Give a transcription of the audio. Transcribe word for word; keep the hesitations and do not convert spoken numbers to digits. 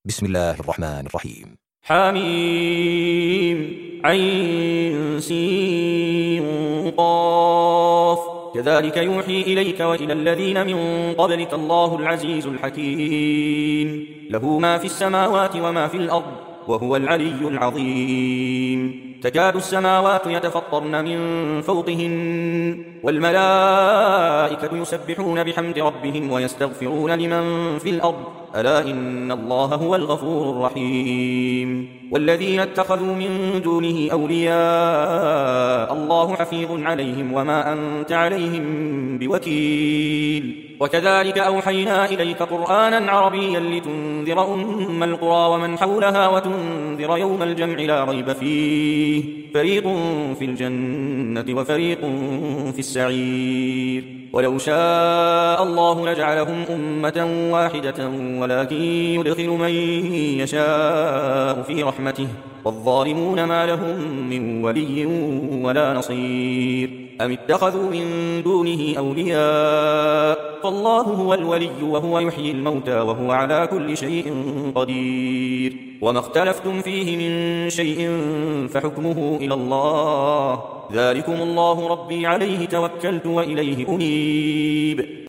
بسم الله الرحمن الرحيم. حميم عين سين قاف كذلك يوحي إليك وإلى الذين من قبلك الله العزيز الحكيم له ما في السماوات وما في الأرض وهو العلي العظيم. تكاد السماوات يتفطرن من فوقهن والملائكة يسبحون بحمد ربهم ويستغفرون لمن في الأرض ألا إن الله هو الغفور الرحيم. والذين اتخذوا من دونه أولياء الله حفيظ عليهم وما أنت عليهم بوكيل. وكذلك أوحينا إليك قرآنا عربيا لتنذر أم القرى ومن حولها وتنذر يوم الجمع لا ريب فيه فريق في الجنة وفريق في السعير. ولو شاء الله لجعلهم أمة واحدة ولكن يدخل من يشاء في رحمته والظالمون ما لهم من ولي ولا نصير. أم اتخذوا من دونه أولياء فالله هو الولي وهو يحيي الموتى وهو على كل شيء قدير. وما اختلفتم فيه من شيء فحكمه إلى الله ذلكم الله ربي عليه توكلت وإليه أنيب.